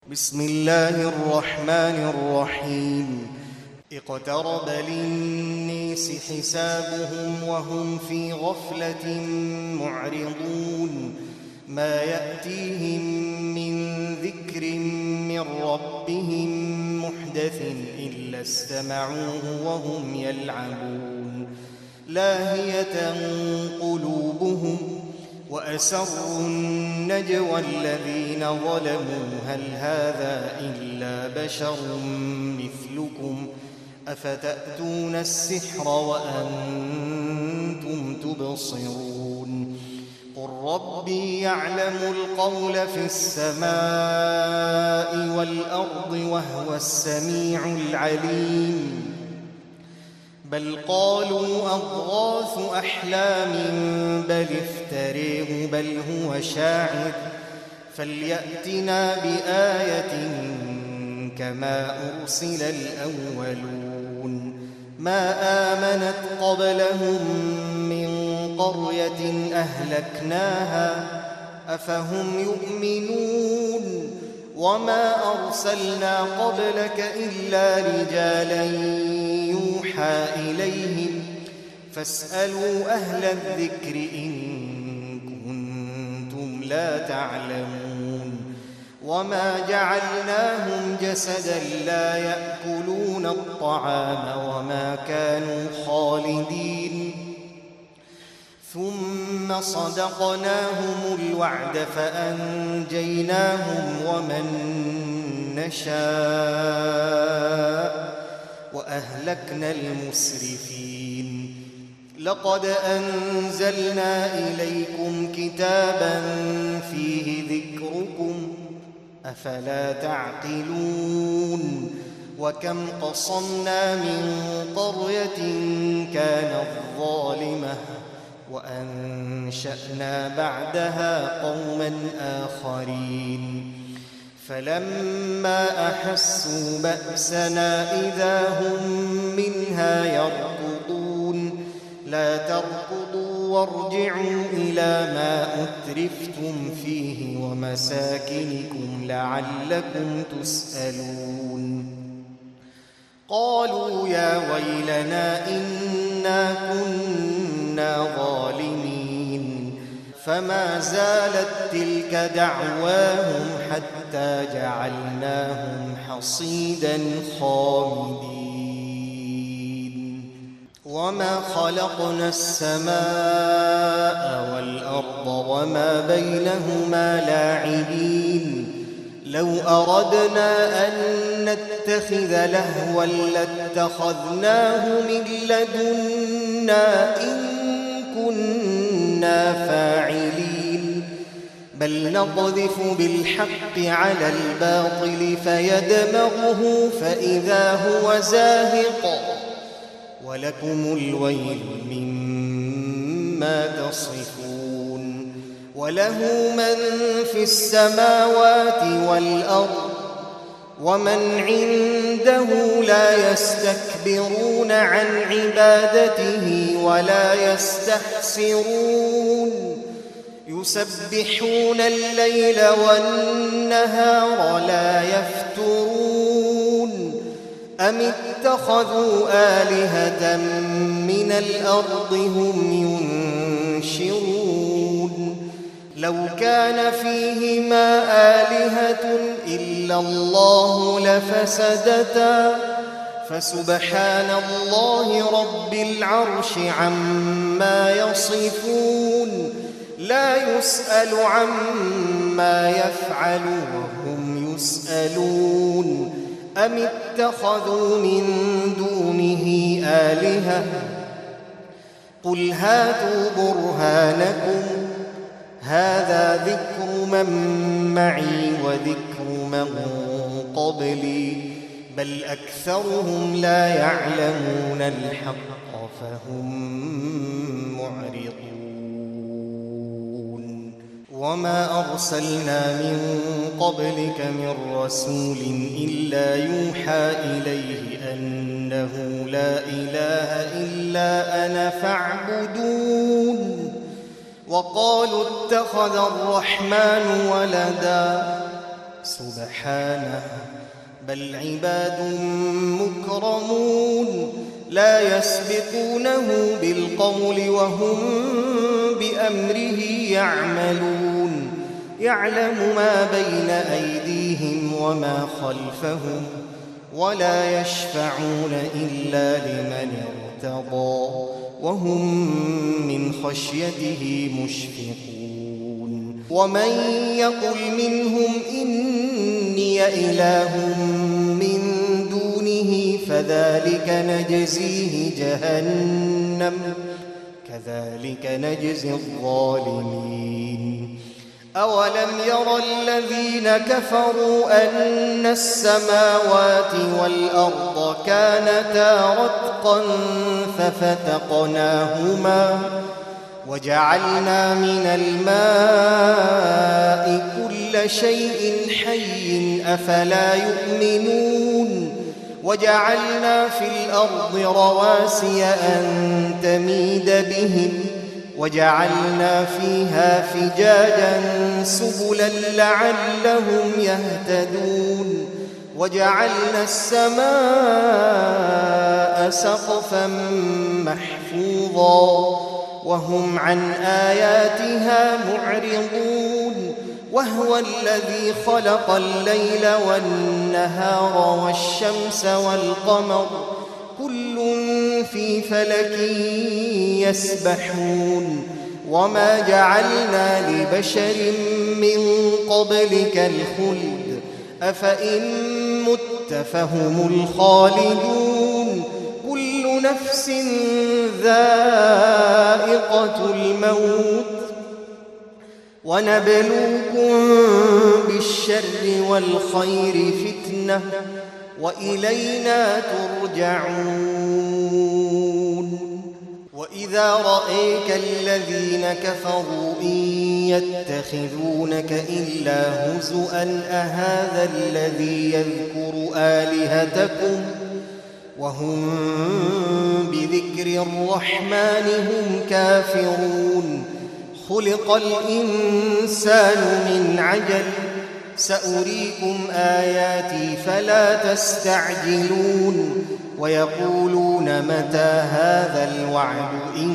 بسم الله الرحمن الرحيم. اقترب للناس حسابهم وهم في غفلة معرضون. ما يأتيهم من ذكر من ربهم محدث إلا استمعوه وهم يلعبون. لاهية قلوبهم وأسروا النجوى الذين ظلموا هل هذا إلا بشر مثلكم أفتأتون السحر وأنتم تبصرون. قل ربي يعلم القول في السماء والأرض وهو السميع العليم. بل قالوا أضغاث أحلام بل افتريه بل هو شاعر فليأتنا بآية كما أرسل الأولون. ما آمنت قبلهم من قرية أهلكناها أفهم يؤمنون. وما أرسلنا قبلك إلا رجالا يوحى إليهم فاسألوا أهل الذكر إن كنتم لا تعلمون. وما جعلناهم جسدا لا يأكلون الطعام وما كانوا خالدين ثم صدقناهم الوعد فأنجيناهم ومن نشاء وأهلكنا المسرفين. لقد أنزلنا إليكم كتابا فيه ذكركم أفلا تعقلون. وكم قصمنا من قرية كانت ظالمة وأنشأنا بعدها قوما آخرين فلما أحسوا بأسنا إذا هم منها يركضون. لا تركضوا وارجعوا إلى ما أترفتم فيه ومساكنكم لعلكم تسألون. قالوا يا ويلنا إنا كنا ظالمين. فما زالت تلك دعواهم حتى جعلناهم حصيدا خامدين. وما خلقنا السماء والأرض وما بينهما لاعبين. لو أردنا أن نتخذ لهوا لاتخذناه من لدنا إن كنا فاعلين. بل نقذف بالحق على الباطل فيدمغه فإذا هو زاهق ولكم الويل مما تصفون. وله من في السماوات والأرض ومن عنده لا يستكبرون عن عبادته ولا يستحسرون. يسبحون الليل والنهار لا يفترون. أم اتخذوا آلهة من الأرض هم ينشرون. لو كان فيهما آلهة إلا الله لفسدتا فسبحان الله رب العرش عما يصفون. لا يسأل عما يفعل وهم يسألون. أم اتخذوا من دونه آلهة قل هاتوا برهانكم هذا ذكر من معي وذكر من قبلي بل أكثرهم لا يعلمون الحق فهم معرضون. وما أرسلنا من قبلك من رسول إلا يوحى إليه أنه لا إله إلا أنا فاعبدون. وقالوا اتخذ الرحمن ولدا سبحانه بل عباد مكرمون لا يسبقونه بالقول وهم بأمره يعملون يعلم ما بين أيديهم وما خلفهم ولا يشفعون إلا لمن ارتضى وهم من خشيته مشفقون ومن يقل منهم إني إله من دونه فذلك نجزيه جهنم كذلك نجزي الظالمين أولم ير الذين كفروا أن السماوات والأرض كانتا رتقا ففتقناهما وجعلنا من الماء كل شيء حي أفلا يؤمنون وجعلنا في الأرض رواسي أن تميد بهم وجعلنا فيها فجاجا سبلا لعلهم يهتدون وجعلنا السماء سقفا محفوظا وهم عن آياتها معرضون وهو الذي خلق الليل والنهار والشمس والقمر كل في فلك يسبحون وما جعلنا لبشر من قبلك الخلد أفإن مت فهم الخالدون كل نفس ذائقة الموت ونبلوكم بالشر والخير فتنة وإلينا ترجعون وإذا رأيك الذين كفروا إن يتخذونك إلا هزؤا أهذا الذي يذكر آلهتكم وهم بذكر الرحمن هم كافرون خلق الإنسان من عجل سأريكم آياتي فلا تستعجلون ويقولون متى هذا الوعد إن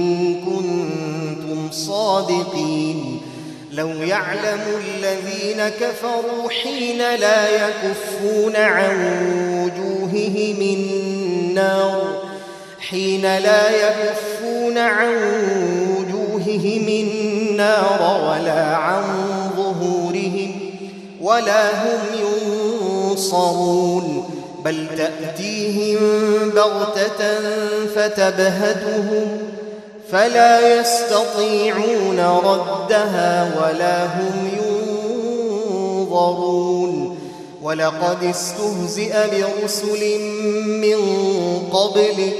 كنتم صادقين لو يعلم الذين كفروا حين لا يكفون عن وجوههم النار ولا عن ظهورهم ولا هم ينصرون بل تأتيهم بغتة فتبهتهم فلا يستطيعون ردها ولا هم ينظرون ولقد استهزئ برسل من قبلك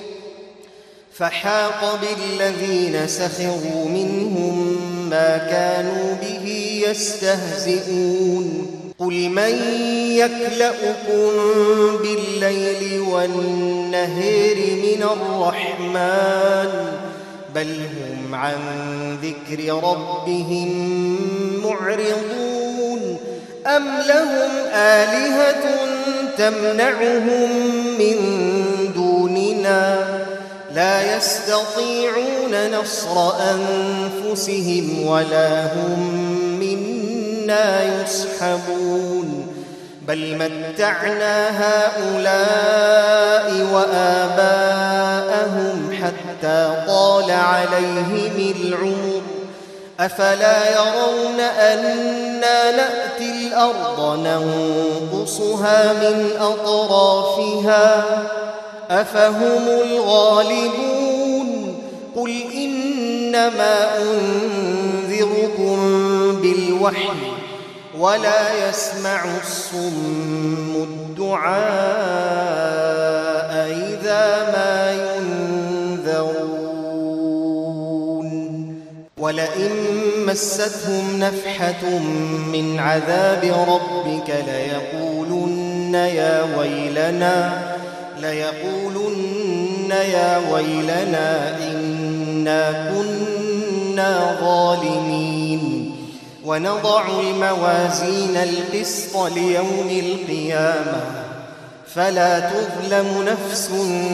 فحاق بالذين سخروا منهم ما كانوا به يستهزئون قل من يكلؤكم بالليل والنهار من الرحمن بل هم عن ذكر ربهم معرضون أم لهم آلهة تمنعهم من دوننا لا يستطيعون نصر أنفسهم ولا هم منا يصحبون بل متعنا هؤلاء وآباءهم حتى طال عليهم العمر أفلا يرون أنا نأتي الأرض ننقصها من أطرافها أفهم الغالبون قل إنما أنذركم بالوحي ولا يسمع الصم الدعاء إذا ما ينذرون ولئن مستهم نفحة من عذاب ربك ليقولن يا ويلنا إنا كنا ظالمين ونضع الموازين القسط ليوم القيامة فلا تظلم نفس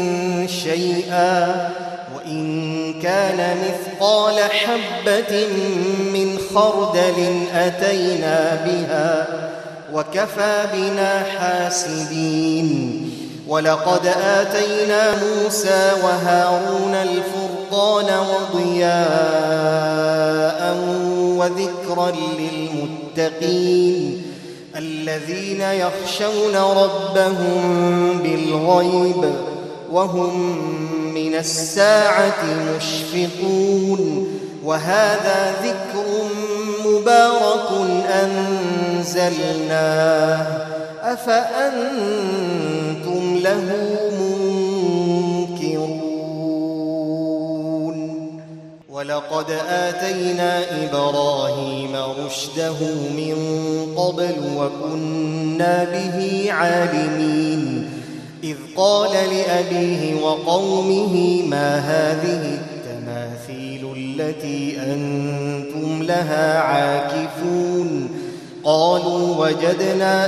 شيئا وإن كان مثقال حبة من خردل أتينا بها وكفى بنا حاسبين. ولقد آتينا موسى وهارون الفرقان وضياء وذكرا للمتقين الذين يخشون ربهم بالغيب وهم من الساعة مشفقون. وهذا ذكر مبارك أنزلناه أفأنتم له منكرون. ولقد آتينا إبراهيم رشده من قبل وكنا به عالمين إذ قال لأبيه وقومه ما هذه التماثيل التي أنتم لها عاكفون قالوا وجدنا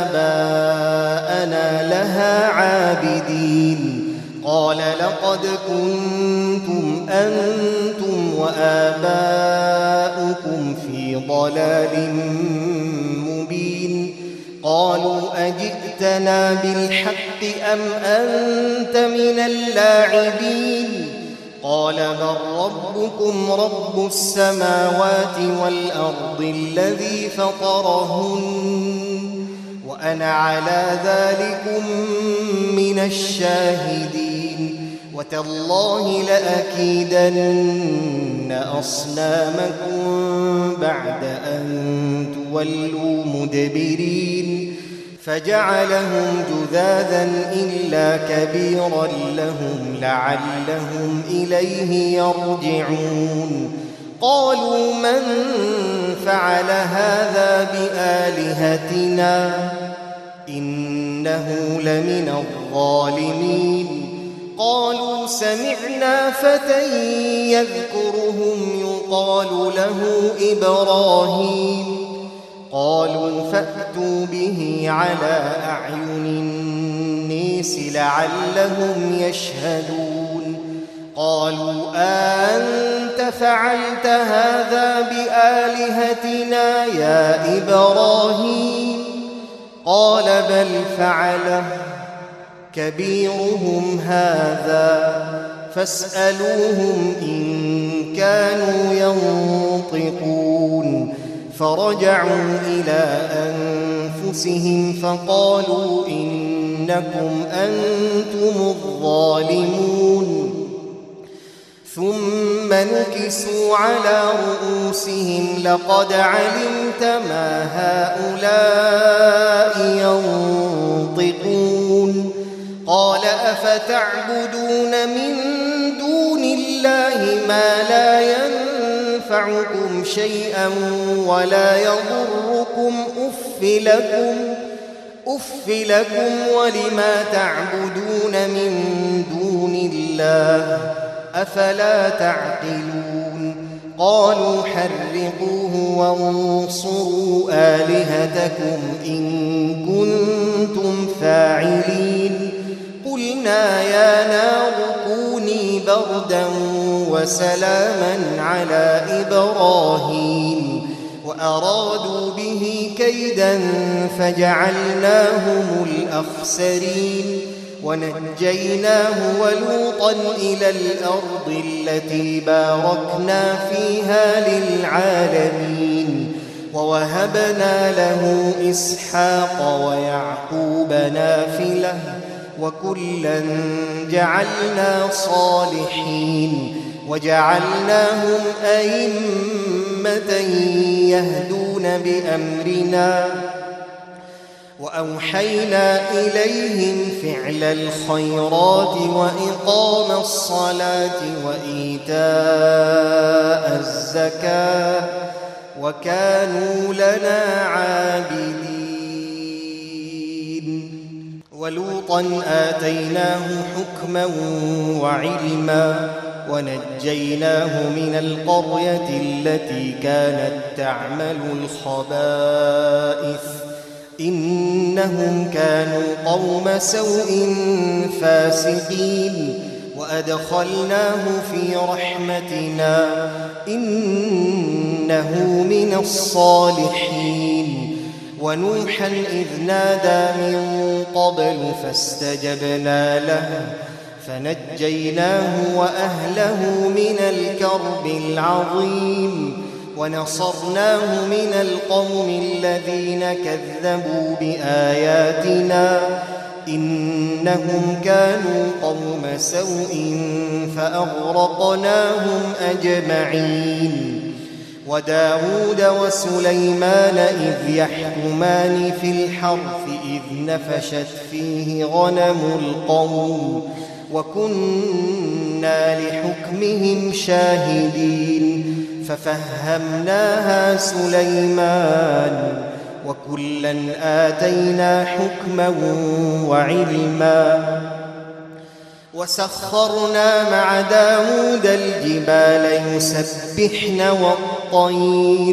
آباءنا لها عابدين قال لقد كنتم أنتم وآباؤكم في ضلال مبين قالوا أجئتنا بالحق أم أنت من اللاعبين قال بل ربكم رب السماوات والأرض الذي فطرهن وأنا على ذلكم من الشاهدين وتالله لأكيدن أصنامكم بعد أن تولوا مدبرين فجعلهم جذاذا إلا كبيرا لهم لعلهم إليه يرجعون قالوا من فعل هذا بآلهتنا إنه لمن الظالمين قالوا سمعنا فتى يذكرهم يقال له إبراهيم قالوا فأتوا به على أعين الناس لعلهم يشهدون قالوا أنت فعلت هذا بآلهتنا يا إبراهيم قال بل فعله كبيرهم هذا فاسألوهم إن كانوا ينطقون فرجعوا إلى أنفسهم فقالوا إنكم أنتم الظالمون ثم نكسوا على رؤوسهم لقد علمت ما هؤلاء ينطقون قال أفتعبدون من دون الله ما لا ينفعكم شيئا ولا يضركم أف لكم ولما تعبدون من دون الله أفلا تعقلون قالوا حرقوه وانصروا آلهتكم إن كنتم فاعلين قلنا يا نار كوني بردا وسلاما على إبراهيم وأرادوا به كيدا فجعلناهم الأخسرين ونجيناه ولوطا إلى الأرض التي باركنا فيها للعالمين ووهبنا له إسحاق ويعقوب نافلة وكلا جعلنا صالحين وجعلناهم أئمة يهدون بأمرنا وأوحينا إليهم فعل الخيرات وإقام الصلاة وإيتاء الزكاة وكانوا لنا عابدين ولوطا آتيناه حكما وعلما ونجيناه من القرية التي كانت تعمل الخبائث إنهم كانوا قوم سوء فاسقين وأدخلناه في رحمتنا إنه من الصالحين ونوحا إذ نادى من قبل فاستجبنا له فنجيناه وأهله من الكرب العظيم ونصرناه من القوم الذين كذبوا بآياتنا إنهم كانوا قوم سوء فأغرقناهم أجمعين وداود وسليمان إذ يحكمان في الحرث إذ نفشت فيه غنم القوم وكنا لحكمهم شاهدين ففهمناها سليمان وكلا آتينا حكما وعلما وسخرنا مع داود الجبال يسبحن والطير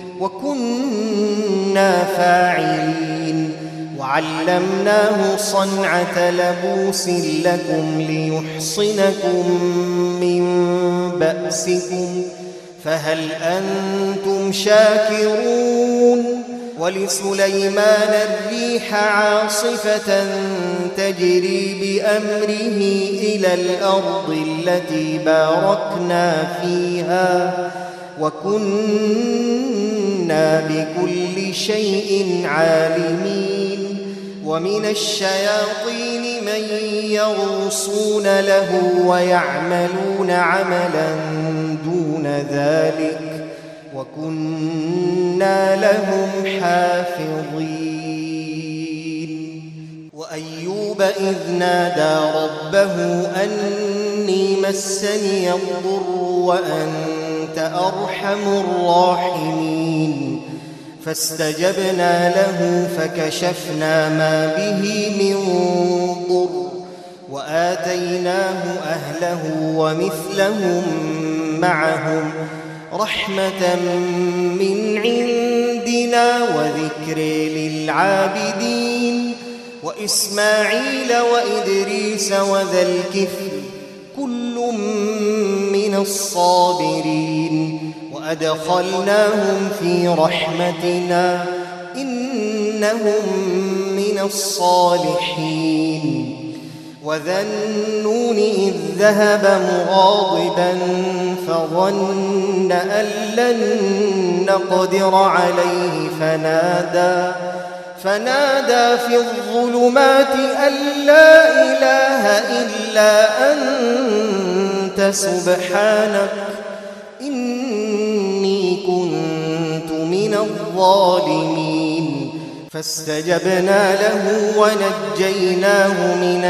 وكنا فاعلين وعلمناه صنعة لبوس لكم ليحصنكم من بأسكم فهل أنتم شاكرون ولسليمان الريح عاصفة تجري بأمره إلى الأرض التي باركنا فيها وكنا بكل شيء عالمين ومن الشياطين من يغوصون له ويعملون عملا دون ذلك وكنا لهم حافظين وأيوب إذ نادى ربه أني مسني الضر وأنت أرحم الراحمين فاستجبنا له فكشفنا ما به من ضر وآتيناه أهله ومثلهم معهم رحمة من عندنا وذكر للعابدين وإسماعيل وإدريس وذا الكفل كل من الصابرين وأدخلناهم في رحمتنا إنهم من الصالحين وذا النون إذ ذهب مغاضبا فظن أن لن نقدر عليه فنادى في الظلمات أن لا إله إلا أنت سبحانك إني كنت من الظالمين فاستجبنا له ونجيناه من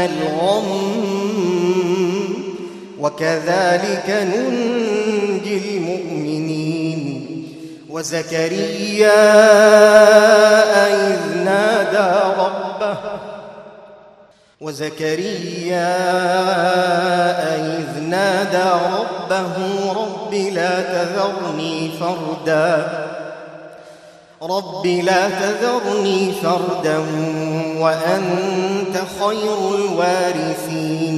الغم وكذلك ننجي المؤمنين وزكريا إذ نادى ربه رب لا تذرني فردا وأنت خير الوارثين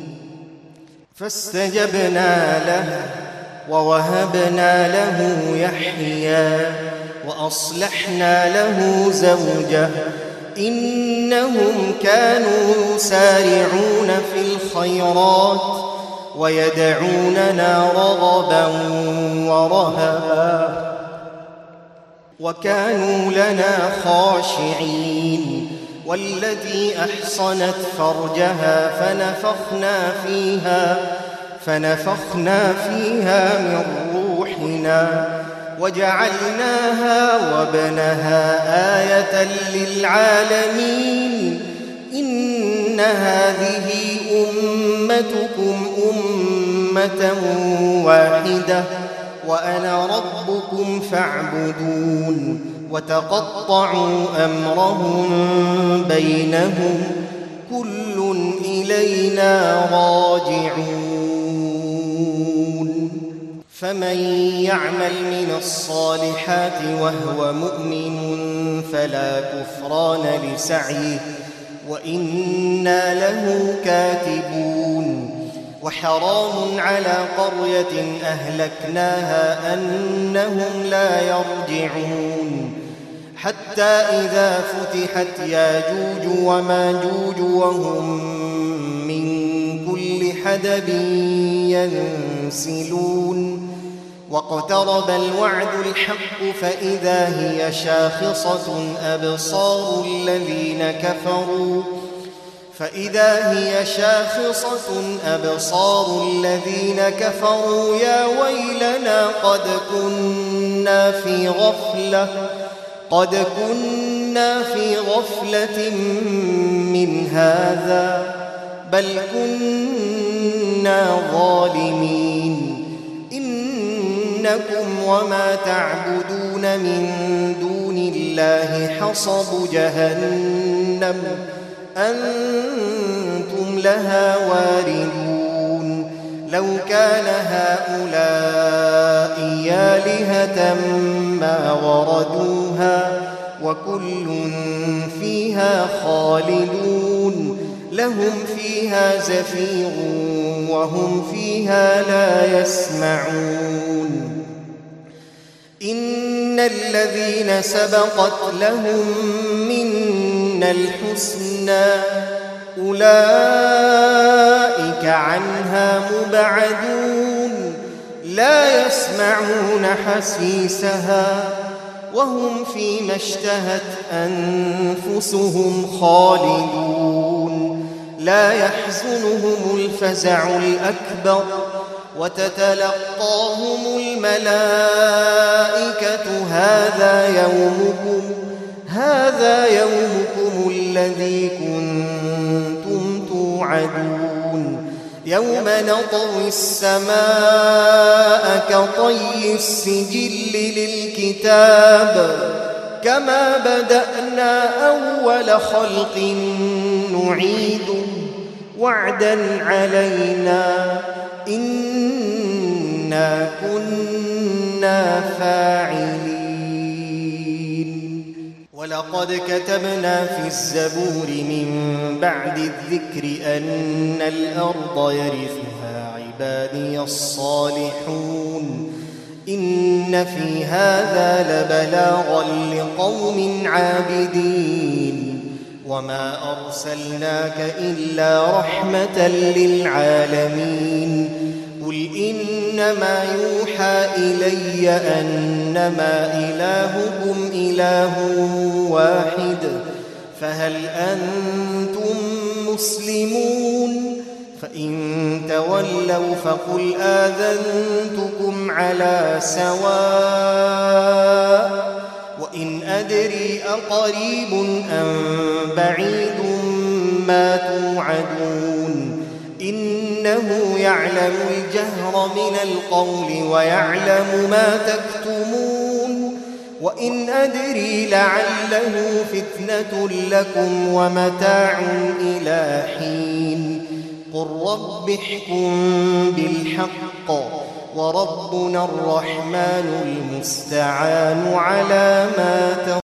فاستجبنا له ووهبنا له يحيى وأصلحنا له زوجه إنهم كانوا يسارعون في الخيرات ويدعوننا رغبا ورهبا وكانوا لنا خاشعين والتي أحصنت فرجها فنفخنا فيها من روحنا وجعلناها وابنها آية للعالمين إن هذه أمتكم أمة واحدة وأنا ربكم فاعبدون وتقطعوا أمرهم بينهم كل إلينا راجعون فمن يعمل من الصالحات وهو مؤمن فلا كفران لسعيه وإنا له كاتبون وحرام على قرية أهلكناها أنهم لا يرجعون حتى إذا فتحت ياجوج وماجوج وهم من كل حدب ينسلون واقترب الوعد الحق فإذا هي شاخصة أبصار الذين كفروا يا ويلنا قد كنا في غفلة من هذا بل كنا ظالمين إنكم وما تعبدون من دون الله حصب جهنم أنتم لها واردون لو كان هؤلاء آلهة ما وردوها وكل فيها خالدون لهم فيها زفير وهم فيها لا يسمعون إن الذين سبقت لهم منا الحسنى أولئك عنها مبعدون لا يسمعون حسيسها وهم فيما اشتهت أنفسهم خالدون لا يحزنهم الفزع الأكبر وتتلقاهم الملائكة هذا يومكم الذي كنتم توعدون يوم نطوي السماء كطي السجل للكتاب كما بدأنا أول خلق نعيده وعدا علينا إنا كنا فاعلين ولقد كتبنا في الزبور من بعد الذكر أن الأرض يرثها عبادي الصالحون إن في هذا لبلاغا لقوم عابدين وما أرسلناك إلا رحمة للعالمين قل إنما يوحى إلي أنما إلهكم إله واحد فهل أنتم مسلمون فإن تولوا فقل آذنتكم على سواء وإن أدري أقريب أم بعيد ما توعدون إنه يعلم الجهر من القول ويعلم ما تكتمون وإن أدري لعله فتنة لكم ومتاع إلى حين قل رب احكم بالحق وربنا الرحمن المستعان على ما